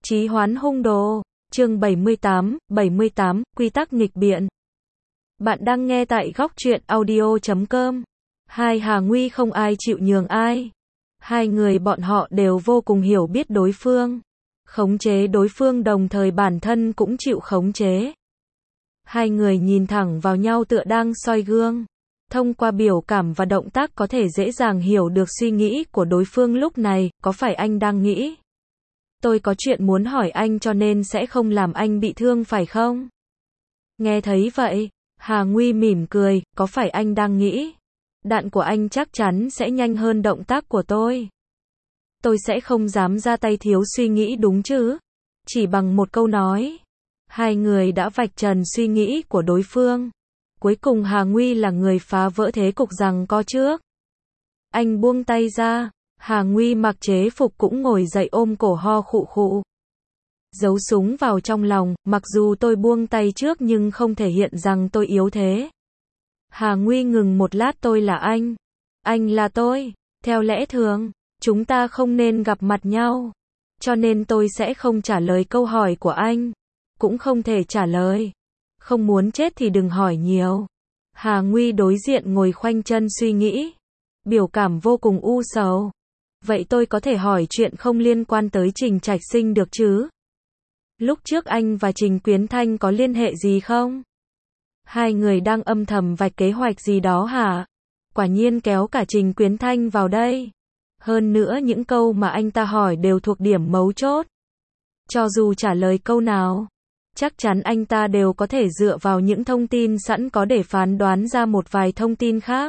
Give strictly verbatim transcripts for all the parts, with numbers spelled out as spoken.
Chí hoán hung đồ, chương bảy mươi tám, bảy mươi tám, quy tắc nghịch biện. Bạn đang nghe tại góc truyện audio chấm com. Hai Hà Nguy không ai chịu nhường ai. Hai người bọn họ đều vô cùng hiểu biết đối phương. Khống chế đối phương đồng thời bản thân cũng chịu khống chế. Hai người nhìn thẳng vào nhau tựa đang soi gương. Thông qua biểu cảm và động tác có thể dễ dàng hiểu được suy nghĩ của đối phương lúc này, có phải anh đang nghĩ? Tôi có chuyện muốn hỏi anh cho nên sẽ không làm anh bị thương phải không? Nghe thấy vậy, Hà Nguy mỉm cười, có phải anh đang nghĩ? Đạn của anh chắc chắn sẽ nhanh hơn động tác của tôi. Tôi sẽ không dám ra tay thiếu suy nghĩ đúng chứ? Chỉ bằng một câu nói. Hai người đã vạch trần suy nghĩ của đối phương. Cuối cùng Hà Nguy là người phá vỡ thế cục rằng co trước. Anh buông tay ra. Hà Nguy mặc chế phục cũng ngồi dậy ôm cổ ho khụ khụ. Giấu súng vào trong lòng, mặc dù tôi buông tay trước nhưng không thể hiện rằng tôi yếu thế. Hà Nguy ngừng một lát, tôi là anh. Anh là tôi. Theo lẽ thường, chúng ta không nên gặp mặt nhau. Cho nên tôi sẽ không trả lời câu hỏi của anh. Cũng không thể trả lời. Không muốn chết thì đừng hỏi nhiều. Hà Nguy đối diện ngồi khoanh chân suy nghĩ. Biểu cảm vô cùng u sầu. Vậy tôi có thể hỏi chuyện không liên quan tới Trình Trạch Sinh được chứ? Lúc trước anh và Trình Quyến Thanh có liên hệ gì không? Hai người đang âm thầm vạch kế hoạch gì đó hả? Quả nhiên kéo cả Trình Quyến Thanh vào đây. Hơn nữa những câu mà anh ta hỏi đều thuộc điểm mấu chốt. Cho dù trả lời câu nào, chắc chắn anh ta đều có thể dựa vào những thông tin sẵn có để phán đoán ra một vài thông tin khác.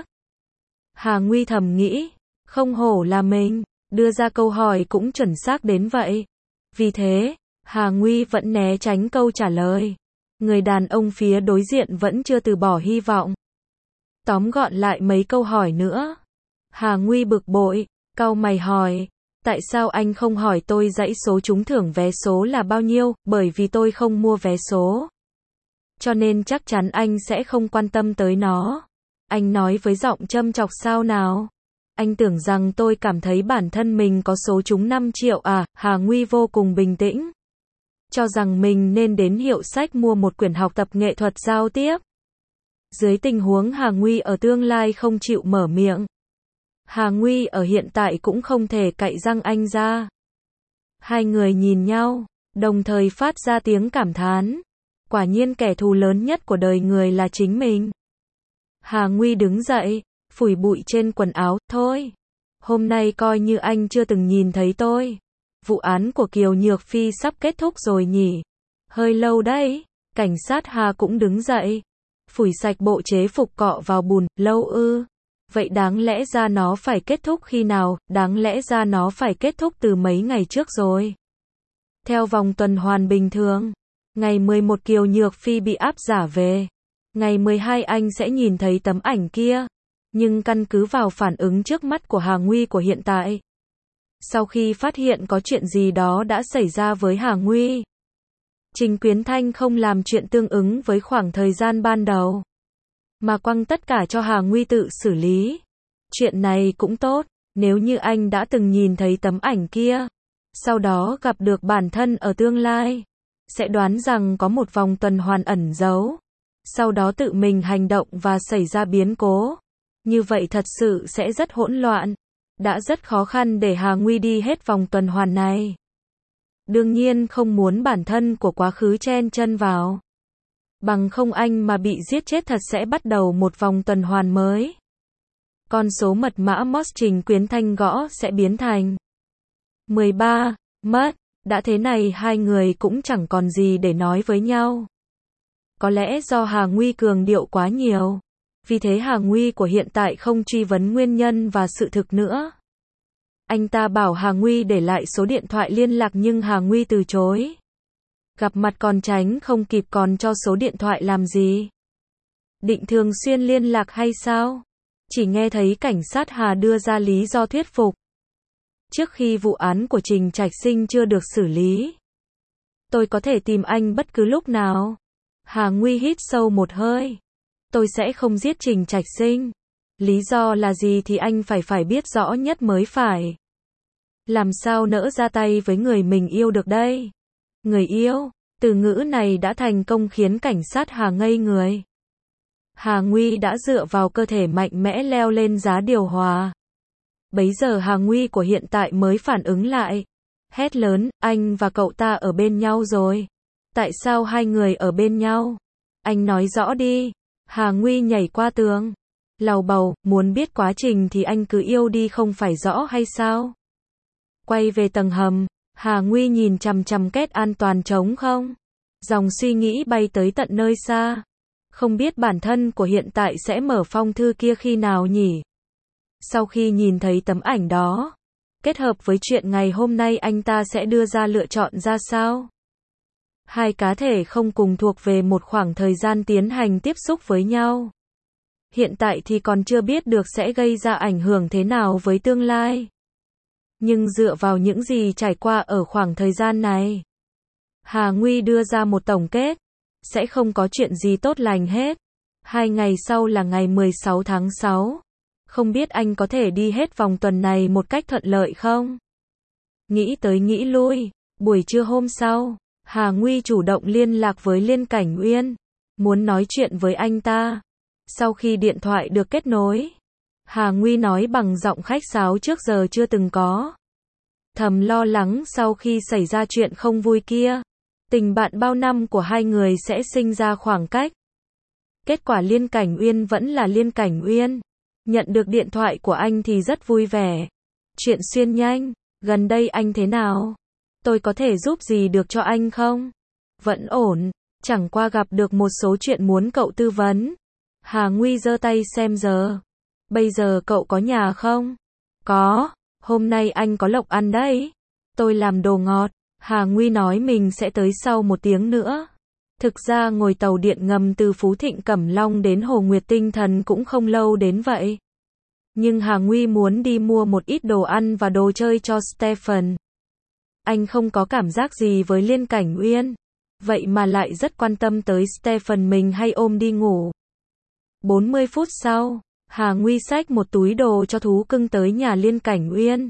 Hà Nguy thầm nghĩ. Không hổ là mình, đưa ra câu hỏi cũng chuẩn xác đến vậy. Vì thế, Hà Nguy vẫn né tránh câu trả lời. Người đàn ông phía đối diện vẫn chưa từ bỏ hy vọng. Tóm gọn lại mấy câu hỏi nữa. Hà Nguy bực bội, cau mày hỏi, tại sao anh không hỏi tôi dãy số trúng thưởng vé số là bao nhiêu, bởi vì tôi không mua vé số. Cho nên chắc chắn anh sẽ không quan tâm tới nó. Anh nói với giọng châm chọc sao nào? Anh tưởng rằng tôi cảm thấy bản thân mình có số trúng năm triệu à? Hà Nguy vô cùng bình tĩnh. Cho rằng mình nên đến hiệu sách mua một quyển học tập nghệ thuật giao tiếp. Dưới tình huống Hà Nguy ở tương lai không chịu mở miệng. Hà Nguy ở hiện tại cũng không thể cạy răng anh ra. Hai người nhìn nhau, đồng thời phát ra tiếng cảm thán. Quả nhiên kẻ thù lớn nhất của đời người là chính mình. Hà Nguy đứng dậy. Phủi bụi trên quần áo, thôi. Hôm nay coi như anh chưa từng nhìn thấy tôi. Vụ án của Kiều Nhược Phi sắp kết thúc rồi nhỉ? Hơi lâu đấy. Cảnh sát Hà cũng đứng dậy. Phủi sạch bộ chế phục cọ vào bùn, lâu ư. Vậy đáng lẽ ra nó phải kết thúc khi nào? Đáng lẽ ra nó phải kết thúc từ mấy ngày trước rồi. Theo vòng tuần hoàn bình thường. Ngày mười một Kiều Nhược Phi bị áp giả về. Ngày mười hai anh sẽ nhìn thấy tấm ảnh kia. Nhưng căn cứ vào phản ứng trước mắt của Hà Nguy của hiện tại. Sau khi phát hiện có chuyện gì đó đã xảy ra với Hà Nguy. Trình Quyến Thanh không làm chuyện tương ứng với khoảng thời gian ban đầu. Mà quăng tất cả cho Hà Nguy tự xử lý. Chuyện này cũng tốt, nếu như anh đã từng nhìn thấy tấm ảnh kia. Sau đó gặp được bản thân ở tương lai. Sẽ đoán rằng có một vòng tuần hoàn ẩn giấu. Sau đó tự mình hành động và xảy ra biến cố. Như vậy thật sự sẽ rất hỗn loạn. Đã rất khó khăn để Hà Nguy đi hết vòng tuần hoàn này. Đương nhiên không muốn bản thân của quá khứ chen chân vào. Bằng không anh mà bị giết chết thật sẽ bắt đầu một vòng tuần hoàn mới. Con số mật mã Moss Trình Quyến Thanh gõ sẽ biến thành mười ba, mất. Đã thế này hai người cũng chẳng còn gì để nói với nhau. Có lẽ do Hà Nguy cường điệu quá nhiều. Vì thế Hà Nguy của hiện tại không truy vấn nguyên nhân và sự thực nữa. Anh ta bảo Hà Nguy để lại số điện thoại liên lạc nhưng Hà Nguy từ chối. Gặp mặt còn tránh không kịp còn cho số điện thoại làm gì? Định thường xuyên liên lạc hay sao? Chỉ nghe thấy cảnh sát Hà đưa ra lý do thuyết phục. Trước khi vụ án của Trình Trạch Sinh chưa được xử lý. Tôi có thể tìm anh bất cứ lúc nào. Hà Nguy hít sâu một hơi. Tôi sẽ không giết Trình Trạch Sinh. Lý do là gì thì anh phải phải biết rõ nhất mới phải. Làm sao nỡ ra tay với người mình yêu được đây? Người yêu, từ ngữ này đã thành công khiến cảnh sát Hà ngây người. Hà Nguy đã dựa vào cơ thể mạnh mẽ leo lên giá điều hòa. Bấy giờ Hà Nguy của hiện tại mới phản ứng lại. Hét lớn, anh và cậu ta ở bên nhau rồi. Tại sao hai người ở bên nhau? Anh nói rõ đi. Hà Nguy nhảy qua tường. Lầu bầu, muốn biết quá trình thì anh cứ yêu đi không phải rõ hay sao? Quay về tầng hầm, Hà Nguy nhìn chằm chằm két an toàn trống không? Dòng suy nghĩ bay tới tận nơi xa. Không biết bản thân của hiện tại sẽ mở phong thư kia khi nào nhỉ? Sau khi nhìn thấy tấm ảnh đó, kết hợp với chuyện ngày hôm nay anh ta sẽ đưa ra lựa chọn ra sao? Hai cá thể không cùng thuộc về một khoảng thời gian tiến hành tiếp xúc với nhau. Hiện tại thì còn chưa biết được sẽ gây ra ảnh hưởng thế nào với tương lai. Nhưng dựa vào những gì trải qua ở khoảng thời gian này, Hà Nguy đưa ra một tổng kết. Sẽ không có chuyện gì tốt lành hết. Hai ngày sau là ngày mười sáu tháng sáu. Không biết anh có thể đi hết vòng tuần này một cách thuận lợi không? Nghĩ tới nghĩ lui, buổi trưa hôm sau, Hà Nguy chủ động liên lạc với Liên Cảnh Uyên, muốn nói chuyện với anh ta. Sau khi điện thoại được kết nối, Hà Nguy nói bằng giọng khách sáo trước giờ chưa từng có. Thầm lo lắng sau khi xảy ra chuyện không vui kia, tình bạn bao năm của hai người sẽ sinh ra khoảng cách. Kết quả Liên Cảnh Uyên vẫn là Liên Cảnh Uyên. Nhận được điện thoại của anh thì rất vui vẻ. Chuyện xuyên nhanh, gần đây anh thế nào? Tôi có thể giúp gì được cho anh không? Vẫn ổn, chẳng qua gặp được một số chuyện muốn cậu tư vấn. Hà Nguy giơ tay xem giờ. Bây giờ cậu có nhà không? Có, hôm nay anh có lộc ăn đấy. Tôi làm đồ ngọt. Hà Nguy nói mình sẽ tới sau một tiếng nữa. Thực ra ngồi tàu điện ngầm từ Phú Thịnh Cẩm Long đến Hồ Nguyệt Tinh Thần cũng không lâu đến vậy. Nhưng Hà Nguy muốn đi mua một ít đồ ăn và đồ chơi cho Stephen. Anh không có cảm giác gì với Liên Cảnh Uyên, vậy mà lại rất quan tâm tới Stephen mình hay ôm đi ngủ. bốn mươi phút sau, Hà Nguy xách một túi đồ cho thú cưng tới nhà Liên Cảnh Uyên.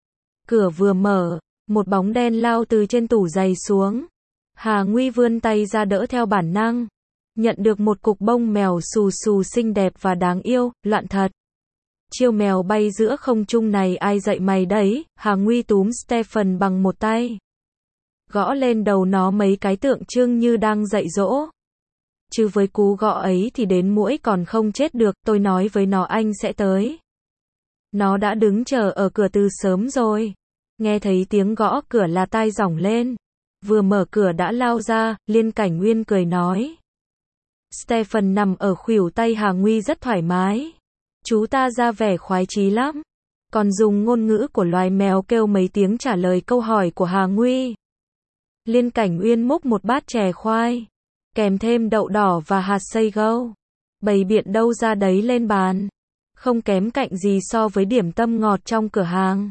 Cửa vừa mở, một bóng đen lao từ trên tủ giày xuống. Hà Nguy vươn tay ra đỡ theo bản năng. Nhận được một cục bông mèo xù xù xinh đẹp và đáng yêu, loạn thật. Chiêu mèo bay giữa không trung này ai dạy mày đấy? Hà Nguy túm Stephen bằng một tay, gõ lên đầu nó mấy cái tượng trưng như đang dạy dỗ. Chứ với cú gõ ấy thì đến muỗi còn không chết được, tôi nói với nó anh sẽ tới. Nó đã đứng chờ ở cửa từ sớm rồi. Nghe thấy tiếng gõ cửa là tai rỏng lên. Vừa mở cửa đã lao ra, Liên Cảnh Uyên cười nói. Stephen nằm ở khuỷu tay Hà Nguy rất thoải mái. Chú ta ra vẻ khoái chí lắm. Còn dùng ngôn ngữ của loài mèo kêu mấy tiếng trả lời câu hỏi của Hà Nguy. Liên Cảnh Uyên múc một bát chè khoai, kèm thêm đậu đỏ và hạt xay gâu. Bày biện đâu ra đấy lên bàn. Không kém cạnh gì so với điểm tâm ngọt trong cửa hàng.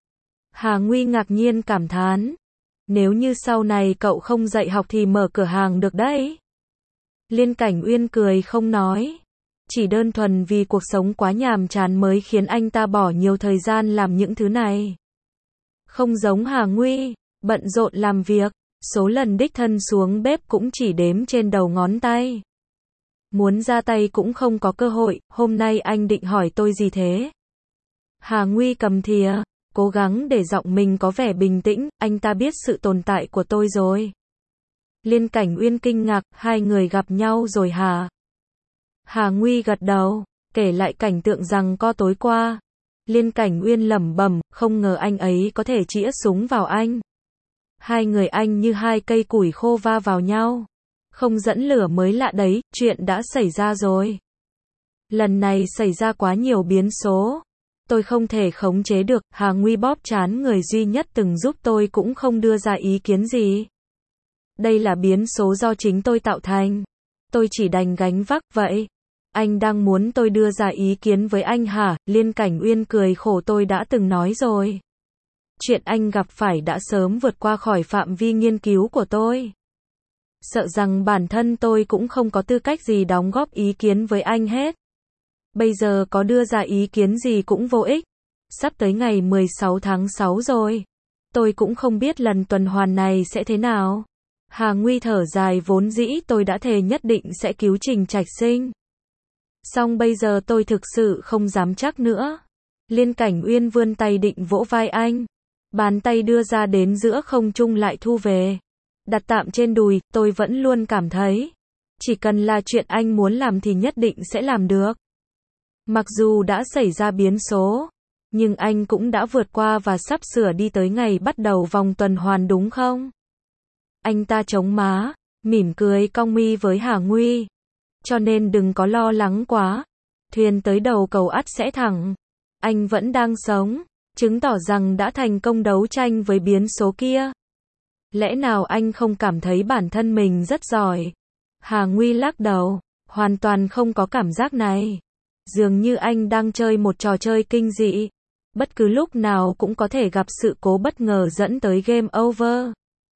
Hà Nguy ngạc nhiên cảm thán. Nếu như sau này cậu không dạy học thì mở cửa hàng được đấy. Liên Cảnh Uyên cười không nói. Chỉ đơn thuần vì cuộc sống quá nhàm chán mới khiến anh ta bỏ nhiều thời gian làm những thứ này. Không giống Hà Nguy, bận rộn làm việc, số lần đích thân xuống bếp cũng chỉ đếm trên đầu ngón tay. Muốn ra tay cũng không có cơ hội, hôm nay anh định hỏi tôi gì thế? Hà Nguy cầm thìa, cố gắng để giọng mình có vẻ bình tĩnh, anh ta biết sự tồn tại của tôi rồi. Liên Cảnh Uyên kinh ngạc, hai người gặp nhau rồi hả? Hà Nguy gật đầu, kể lại cảnh tượng rằng co tối qua. Liên Cảnh Uyên lẩm bẩm, không ngờ anh ấy có thể chĩa súng vào anh. Hai người anh như hai cây củi khô va vào nhau. Không dẫn lửa mới lạ đấy, chuyện đã xảy ra rồi. Lần này xảy ra quá nhiều biến số. Tôi không thể khống chế được, Hà Nguy bóp trán người duy nhất từng giúp tôi cũng không đưa ra ý kiến gì. Đây là biến số do chính tôi tạo thành. Tôi chỉ đành gánh vác vậy. Anh đang muốn tôi đưa ra ý kiến với anh hả? Liên Cảnh Uyên cười khổ, tôi đã từng nói rồi. Chuyện anh gặp phải đã sớm vượt qua khỏi phạm vi nghiên cứu của tôi. Sợ rằng bản thân tôi cũng không có tư cách gì đóng góp ý kiến với anh hết. Bây giờ có đưa ra ý kiến gì cũng vô ích. Sắp tới ngày mười sáu tháng sáu rồi. Tôi cũng không biết lần tuần hoàn này sẽ thế nào. Hà Nguy thở dài, vốn dĩ tôi đã thề nhất định sẽ cứu Trình Trạch Sinh. Song bây giờ tôi thực sự không dám chắc nữa. Liên Cảnh Uyên vươn tay định vỗ vai anh. Bàn tay đưa ra đến giữa không trung lại thu về. Đặt tạm trên đùi, tôi vẫn luôn cảm thấy. Chỉ cần là chuyện anh muốn làm thì nhất định sẽ làm được. Mặc dù đã xảy ra biến số, nhưng anh cũng đã vượt qua và sắp sửa đi tới ngày bắt đầu vòng tuần hoàn đúng không? Anh ta chống má, mỉm cười cong mi với Hà Nguy. Cho nên đừng có lo lắng quá. Thuyền tới đầu cầu ắt sẽ thẳng. Anh vẫn đang sống, chứng tỏ rằng đã thành công đấu tranh với biến số kia. Lẽ nào anh không cảm thấy bản thân mình rất giỏi? Hà Nguy lắc đầu, hoàn toàn không có cảm giác này. Dường như anh đang chơi một trò chơi kinh dị. Bất cứ lúc nào cũng có thể gặp sự cố bất ngờ dẫn tới game over.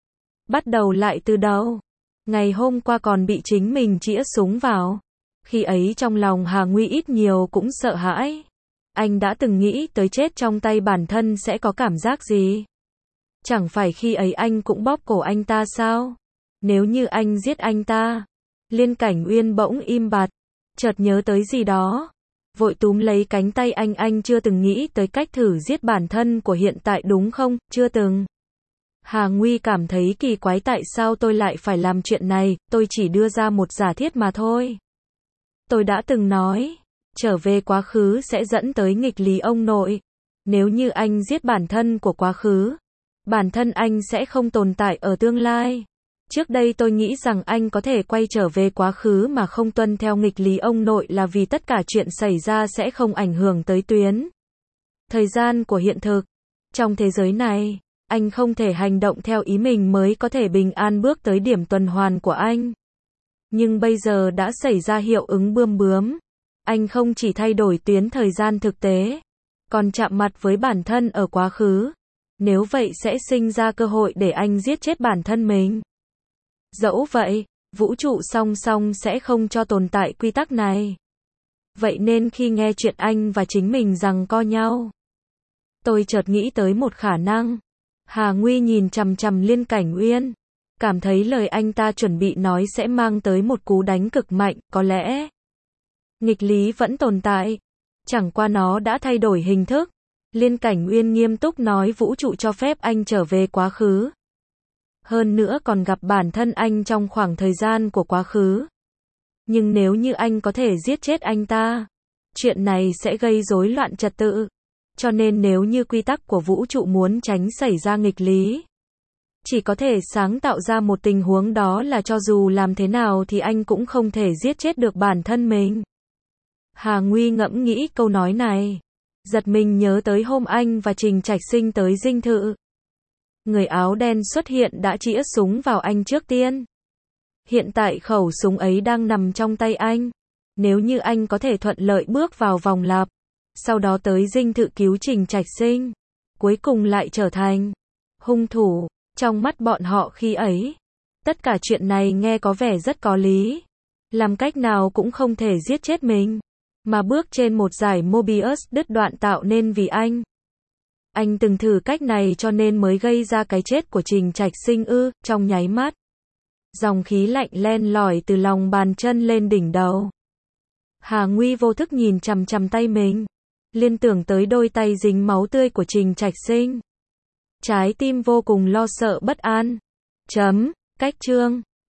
Bắt đầu lại từ đầu. Ngày hôm qua còn bị chính mình chĩa súng vào. Khi ấy trong lòng Hà Nguy ít nhiều cũng sợ hãi. Anh đã từng nghĩ tới chết trong tay bản thân sẽ có cảm giác gì? Chẳng phải khi ấy anh cũng bóp cổ anh ta sao? Nếu như anh giết anh ta. Liên Cảnh Uyên bỗng im bặt, chợt nhớ tới gì đó. Vội túm lấy cánh tay anh, anh chưa từng nghĩ tới cách thử giết bản thân của hiện tại đúng không? Chưa từng. Hà Nguy cảm thấy kỳ quái, tại sao tôi lại phải làm chuyện này, tôi chỉ đưa ra một giả thiết mà thôi. Tôi đã từng nói, trở về quá khứ sẽ dẫn tới nghịch lý ông nội. Nếu như anh giết bản thân của quá khứ, bản thân anh sẽ không tồn tại ở tương lai. Trước đây tôi nghĩ rằng anh có thể quay trở về quá khứ mà không tuân theo nghịch lý ông nội là vì tất cả chuyện xảy ra sẽ không ảnh hưởng tới tuyến thời gian của hiện thực. Trong thế giới này, anh không thể hành động theo ý mình mới có thể bình an bước tới điểm tuần hoàn của anh. Nhưng bây giờ đã xảy ra hiệu ứng bươm bướm. Anh không chỉ thay đổi tuyến thời gian thực tế, còn chạm mặt với bản thân ở quá khứ. Nếu vậy sẽ sinh ra cơ hội để anh giết chết bản thân mình. Dẫu vậy, vũ trụ song song sẽ không cho tồn tại quy tắc này. Vậy nên khi nghe chuyện anh và chính mình giằng co nhau, tôi chợt nghĩ tới một khả năng. Hà Nguy nhìn chằm chằm Liên Cảnh Uyên, cảm thấy lời anh ta chuẩn bị nói sẽ mang tới một cú đánh cực mạnh, có lẽ nghịch lý vẫn tồn tại, chẳng qua nó đã thay đổi hình thức. Liên Cảnh Uyên nghiêm túc nói, vũ trụ cho phép anh trở về quá khứ. Hơn nữa còn gặp bản thân anh trong khoảng thời gian của quá khứ. Nhưng nếu như anh có thể giết chết anh ta, chuyện này sẽ gây rối loạn trật tự. Cho nên nếu như quy tắc của vũ trụ muốn tránh xảy ra nghịch lý, chỉ có thể sáng tạo ra một tình huống, đó là cho dù làm thế nào thì anh cũng không thể giết chết được bản thân mình. Hà Nguy ngẫm nghĩ câu nói này, giật mình nhớ tới hôm anh và Trình Trạch Sinh tới dinh thự. Người áo đen xuất hiện đã chĩa súng vào anh trước tiên. Hiện tại khẩu súng ấy đang nằm trong tay anh. Nếu như anh có thể thuận lợi bước vào vòng lặp, sau đó tới dinh thự cứu Trình Trạch Sinh, cuối cùng lại trở thành hung thủ trong mắt bọn họ khi ấy. Tất cả chuyện này nghe có vẻ rất có lý. Làm cách nào cũng không thể giết chết mình, mà bước trên một dải Mobius đứt đoạn tạo nên vì anh. Anh từng thử cách này cho nên mới gây ra cái chết của Trình Trạch Sinh ư? Trong nháy mắt, dòng khí lạnh len lỏi từ lòng bàn chân lên đỉnh đầu. Hà Nguy vô thức nhìn chằm chằm tay mình, liên tưởng tới đôi tay dính máu tươi của Trình Trạch Sinh. Trái tim vô cùng lo sợ bất an. Chấm, cách chương.